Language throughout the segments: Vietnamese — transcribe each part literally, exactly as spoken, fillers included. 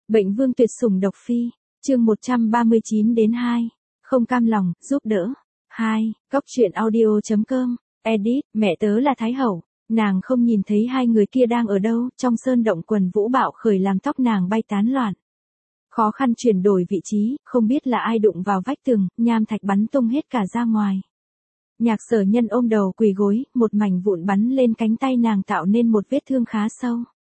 Bệnh vương tuyệt sủng độc phi, chương một trăm ba mươi chín đến hai, không cam lòng, giúp đỡ. hai, Góc truyện audio chấm com, edit, mẹ tớ là Thái Hậu, nàng không nhìn thấy hai người kia đang ở đâu, trong sơn động quần vũ bạo khởi làm tóc nàng bay tán loạn. Khó khăn chuyển đổi vị trí, không biết là ai đụng vào vách tường, nham thạch bắn tung hết cả ra ngoài. Nhạc Sở Nhân ôm đầu quỳ gối, một mảnh vụn bắn lên cánh tay nàng tạo nên một vết thương khá sâu.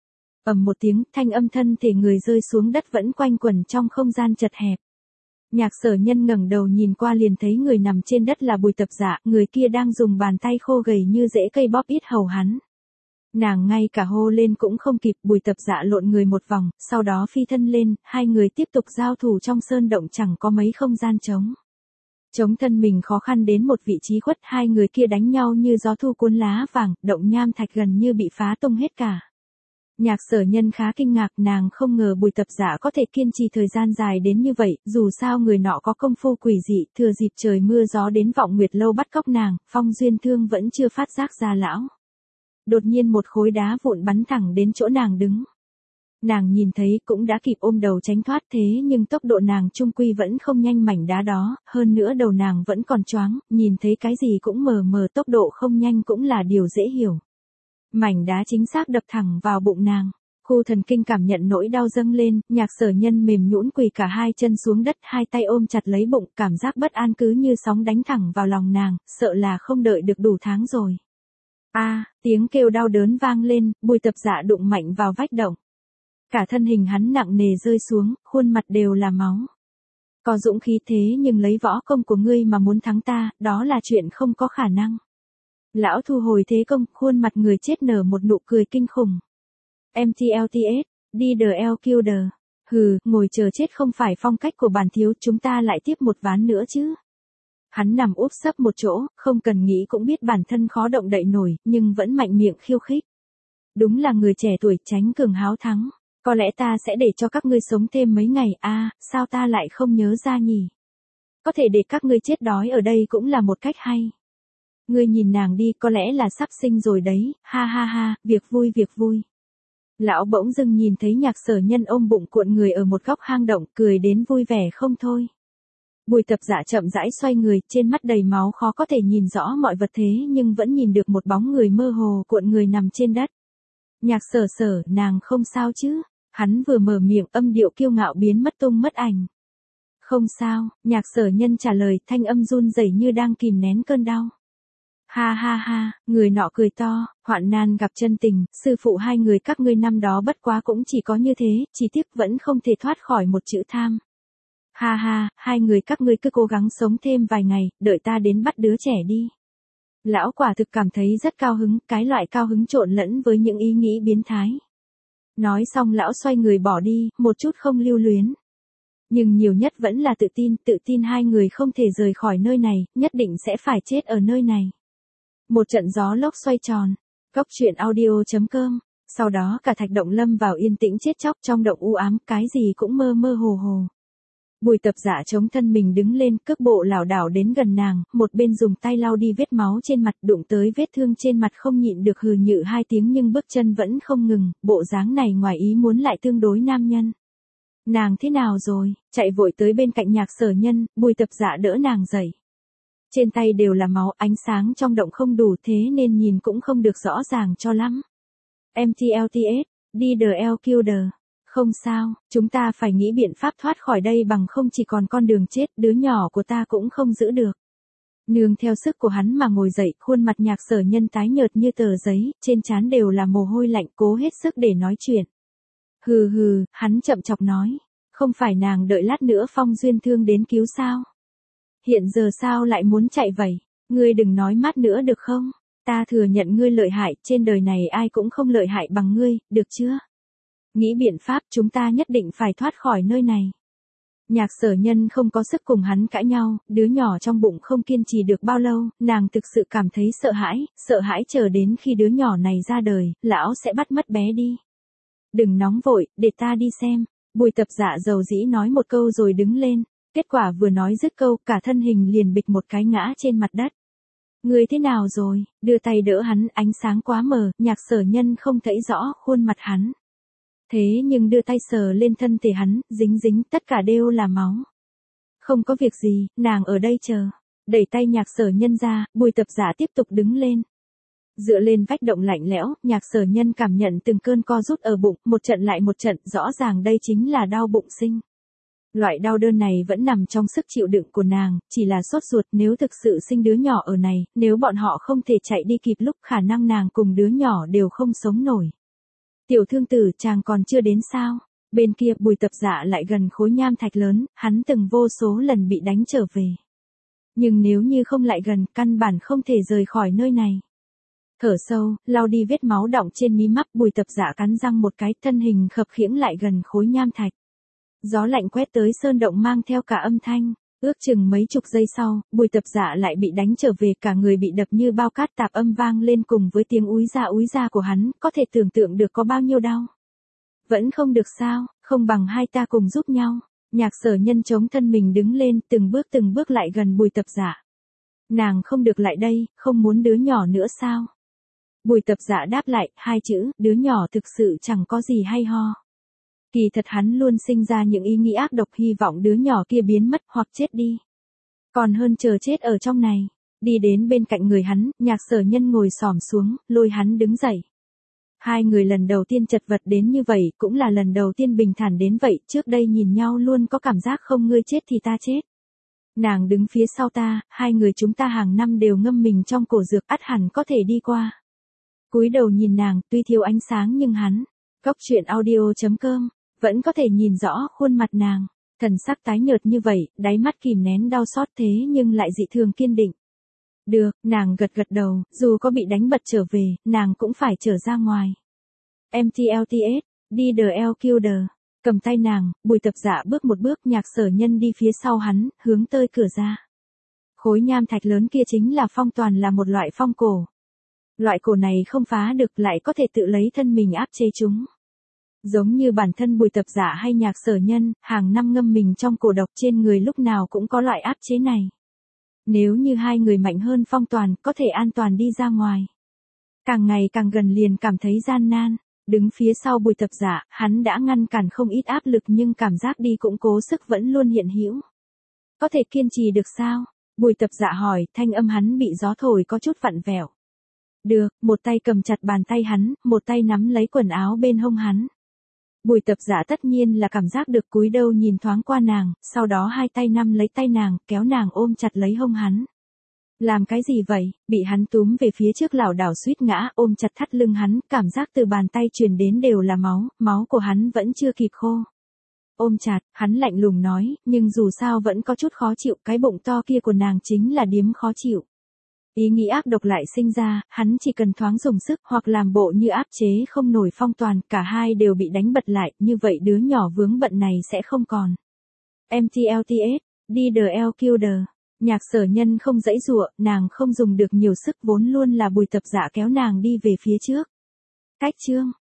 Ầm một tiếng, thanh âm thân thể người rơi xuống đất vẫn quanh quẩn trong không gian chật hẹp. Nhạc Sở Nhân ngẩng đầu nhìn qua liền thấy người nằm trên đất là Bùi Tập Dạ, người kia đang dùng bàn tay khô gầy như rễ cây bóp ít hầu hắn. Nàng ngay cả hô lên cũng không kịp, Bùi Tập Dạ lộn người một vòng, sau đó phi thân lên, hai người tiếp tục giao thủ trong sơn động chẳng có mấy không gian trống. Chống thân mình khó khăn đến một vị trí khuất, hai người kia đánh nhau như gió thu cuốn lá vàng, động nham thạch gần như bị phá tung hết cả. Nhạc Sở Nhân khá kinh ngạc, nàng không ngờ Bùi Tập Dạ có thể kiên trì thời gian dài đến như vậy, dù sao người nọ có công phu quỷ dị, thừa dịp trời mưa gió đến Vọng Nguyệt Lâu bắt cóc nàng, Phong Duyên Thương vẫn chưa phát giác ra lão. Đột nhiên một khối đá vụn bắn thẳng đến chỗ nàng đứng. Nàng nhìn thấy cũng đã kịp ôm đầu tránh thoát, thế nhưng tốc độ nàng trung quy vẫn không nhanh mảnh đá đó, hơn nữa đầu nàng vẫn còn choáng, nhìn thấy cái gì cũng mờ mờ, tốc độ không nhanh cũng là điều dễ hiểu. Mảnh đá chính xác đập thẳng vào bụng nàng. Khu thần kinh cảm nhận nỗi đau dâng lên, Nhạc Sở Nhân mềm nhũn quỳ cả hai chân xuống đất, hai tay ôm chặt lấy bụng, cảm giác bất an cứ như sóng đánh thẳng vào lòng nàng, sợ là không đợi được đủ tháng rồi. A, à, tiếng kêu đau đớn vang lên, Bùi Tập Dạ đụng mạnh vào vách động. Cả thân hình hắn nặng nề rơi xuống, khuôn mặt đều là máu. Có dũng khí thế nhưng lấy võ công của ngươi mà muốn thắng ta, đó là chuyện không có khả năng. Lão thu hồi thế công, khuôn mặt người chết nở một nụ cười kinh khủng. em tê lờ tê ét, đi đờ eo killer. Hừ, ngồi chờ chết không phải phong cách của bản thiếu, chúng ta lại tiếp một ván nữa chứ. Hắn nằm úp sấp một chỗ, không cần nghĩ cũng biết bản thân khó động đậy nổi, nhưng vẫn mạnh miệng khiêu khích. Đúng là người trẻ tuổi tránh cường háo thắng. Có lẽ ta sẽ để cho các ngươi sống thêm mấy ngày, a, à, sao ta lại không nhớ ra nhỉ? Có thể để các ngươi chết đói ở đây cũng là một cách hay. Ngươi nhìn nàng đi, có lẽ là sắp sinh rồi đấy, ha ha ha, việc vui việc vui. Lão bỗng dưng nhìn thấy Nhạc Sở Nhân ôm bụng cuộn người ở một góc hang động, cười đến vui vẻ không thôi. Bùi Tập Dạ chậm rãi xoay người, trên mắt đầy máu khó có thể nhìn rõ mọi vật thế nhưng vẫn nhìn được một bóng người mơ hồ cuộn người nằm trên đất. Nhạc Sở Sở, nàng không sao chứ? Hắn vừa mở miệng, âm điệu kiêu ngạo biến mất tung mất ảnh. Không sao, Nhạc Sở Nhân trả lời, thanh âm run rẩy như đang kìm nén cơn đau. Ha ha ha, người nọ cười to, hoạn nan gặp chân tình, sư phụ hai người các ngươi năm đó bất quá cũng chỉ có như thế, chỉ tiếc vẫn không thể thoát khỏi một chữ tham. Ha ha, hai người các ngươi cứ cố gắng sống thêm vài ngày, đợi ta đến bắt đứa trẻ đi. Lão quả thực cảm thấy rất cao hứng, cái loại cao hứng trộn lẫn với những ý nghĩ biến thái. Nói xong lão xoay người bỏ đi, một chút không lưu luyến. Nhưng nhiều nhất vẫn là tự tin, tự tin hai người không thể rời khỏi nơi này, nhất định sẽ phải chết ở nơi này. Một trận gió lốc xoay tròn. Góc truyện audio chấm com. Sau đó cả thạch động lâm vào yên tĩnh chết chóc, trong động u ám, cái gì cũng mơ mơ hồ hồ. Bùi Tập Dạ chống thân mình đứng lên, cước bộ lảo đảo đến gần nàng, một bên dùng tay lau đi vết máu trên mặt, đụng tới vết thương trên mặt không nhịn được hừ nhự hai tiếng nhưng bước chân vẫn không ngừng, bộ dáng này ngoài ý muốn lại tương đối nam nhân. Nàng thế nào rồi? Chạy vội tới bên cạnh Nhạc Sở Nhân, Bùi Tập Dạ đỡ nàng dậy. Trên tay đều là máu, ánh sáng trong động không đủ thế nên nhìn cũng không được rõ ràng cho lắm. em tê lờ tê ét, đi đờ eo killer. Không sao, chúng ta phải nghĩ biện pháp thoát khỏi đây bằng không chỉ còn con đường chết, đứa nhỏ của ta cũng không giữ được. Nương theo sức của hắn mà ngồi dậy, khuôn mặt Nhạc Sở Nhân tái nhợt như tờ giấy, trên trán đều là mồ hôi lạnh, cố hết sức để nói chuyện. Hừ hừ, hắn chậm chọc nói, không phải nàng đợi lát nữa Phong Duyên Thương đến cứu sao? Hiện giờ sao lại muốn chạy vậy? Ngươi đừng nói mát nữa được không? Ta thừa nhận ngươi lợi hại, trên đời này ai cũng không lợi hại bằng ngươi, được chưa? Nghĩ biện pháp, chúng ta nhất định phải thoát khỏi nơi này. Nhạc Sở Nhân không có sức cùng hắn cãi nhau, đứa nhỏ trong bụng không kiên trì được bao lâu, nàng thực sự cảm thấy sợ hãi, sợ hãi chờ đến khi đứa nhỏ này ra đời, lão sẽ bắt mất bé đi. Đừng nóng vội, để ta đi xem. Bùi Tập Dạ dầu dĩ nói một câu rồi đứng lên, kết quả vừa nói dứt câu, cả thân hình liền bịch một cái ngã trên mặt đất. Người thế nào rồi? Đưa tay đỡ hắn, ánh sáng quá mờ, Nhạc Sở Nhân không thấy rõ khuôn mặt hắn. Thế nhưng đưa tay sờ lên thân thể hắn, dính dính, tất cả đều là máu. Không có việc gì, nàng ở đây chờ. Đẩy tay Nhạc Sở Nhân ra, Bùi Tập Giả tiếp tục đứng lên. Dựa lên vách động lạnh lẽo, Nhạc Sở Nhân cảm nhận từng cơn co rút ở bụng, một trận lại một trận, rõ ràng đây chính là đau bụng sinh. Loại đau đớn này vẫn nằm trong sức chịu đựng của nàng, chỉ là sốt ruột nếu thực sự sinh đứa nhỏ ở này, nếu bọn họ không thể chạy đi kịp lúc khả năng nàng cùng đứa nhỏ đều không sống nổi. Tiểu thương tử, chàng còn chưa đến sao? Bên kia Bùi Tập Dạ lại gần khối nham thạch lớn, hắn từng vô số lần bị đánh trở về. Nhưng nếu như không lại gần, căn bản không thể rời khỏi nơi này. Thở sâu, lau đi vết máu đọng trên mí mắt, Bùi Tập Dạ cắn răng một cái, thân hình khập khiễng lại gần khối nham thạch. Gió lạnh quét tới sơn động mang theo cả âm thanh, ước chừng mấy chục giây sau, Bùi Tập Dạ lại bị đánh trở về, cả người bị đập như bao cát, tạp âm vang lên cùng với tiếng úi ra úi ra của hắn, có thể tưởng tượng được có bao nhiêu đau. Vẫn không được sao, không bằng hai ta cùng giúp nhau. Nhạc Sở Nhân chống thân mình đứng lên, từng bước từng bước lại gần Bùi Tập Dạ. Nàng không được lại đây, không muốn đứa nhỏ nữa sao? Bùi Tập Dạ đáp lại, hai chữ, đứa nhỏ thực sự chẳng có gì hay ho. Kỳ thật hắn luôn sinh ra những ý nghĩ ác độc, hy vọng đứa nhỏ kia biến mất hoặc chết đi. Còn hơn chờ chết ở trong này. Đi đến bên cạnh người hắn, Nhạc Sở Nhân ngồi xổm xuống, lôi hắn đứng dậy. Hai người lần đầu tiên chật vật đến như vậy, cũng là lần đầu tiên bình thản đến vậy, trước đây nhìn nhau luôn có cảm giác không ngươi chết thì ta chết. Nàng đứng phía sau ta, hai người chúng ta hàng năm đều ngâm mình trong cổ dược, ắt hẳn có thể đi qua. Cúi đầu nhìn nàng, tuy thiếu ánh sáng nhưng hắn, góc truyện audio chấm com, vẫn có thể nhìn rõ khuôn mặt nàng, thần sắc tái nhợt như vậy, đáy mắt kìm nén đau xót thế nhưng lại dị thường kiên định. Được, nàng gật gật đầu, dù có bị đánh bật trở về, nàng cũng phải trở ra ngoài. em tê lờ tê ét, đi the L Killer, cầm tay nàng, Bùi Tập Dạ bước một bước, Nhạc Sở Nhân đi phía sau hắn, hướng tới cửa ra. Khối nham thạch lớn kia chính là phong toàn, là một loại phong cổ. Loại cổ này không phá được, lại có thể tự lấy thân mình áp chế chúng. Giống như bản thân Bùi Tập Dạ hay Nhạc Sở Nhân, hàng năm ngâm mình trong cổ độc, trên người lúc nào cũng có loại áp chế này. Nếu như hai người mạnh hơn phong toàn, có thể an toàn đi ra ngoài. Càng ngày càng gần liền cảm thấy gian nan. Đứng phía sau Bùi Tập Dạ, hắn đã ngăn cản không ít áp lực nhưng cảm giác đi cũng cố sức vẫn luôn hiện hữu. Có thể kiên trì được sao? Bùi Tập Dạ hỏi, thanh âm hắn bị gió thổi có chút vặn vẹo. Được, một tay cầm chặt bàn tay hắn, một tay nắm lấy quần áo bên hông hắn. Bùi Tập Dạ tất nhiên là cảm giác được, cúi đầu nhìn thoáng qua nàng, sau đó hai tay nắm lấy tay nàng, kéo nàng ôm chặt lấy hông hắn. Làm cái gì vậy? Bị hắn túm về phía trước lảo đảo suýt ngã, ôm chặt thắt lưng hắn, cảm giác từ bàn tay truyền đến đều là máu, máu của hắn vẫn chưa kịp khô. Ôm chặt, hắn lạnh lùng nói, nhưng dù sao vẫn có chút khó chịu, cái bụng to kia của nàng chính là điếm khó chịu. Ý nghĩ ác độc lại sinh ra, hắn chỉ cần thoáng dùng sức hoặc làm bộ như áp chế không nổi phong toàn, cả hai đều bị đánh bật lại, như vậy đứa nhỏ vướng bận này sẽ không còn. em tê lờ tê ét, đi the L Killer. Nhạc Sở Nhân không dãy dụa, nàng không dùng được nhiều sức, vốn luôn là Bùi Tập Dạ kéo nàng đi về phía trước. Cách chương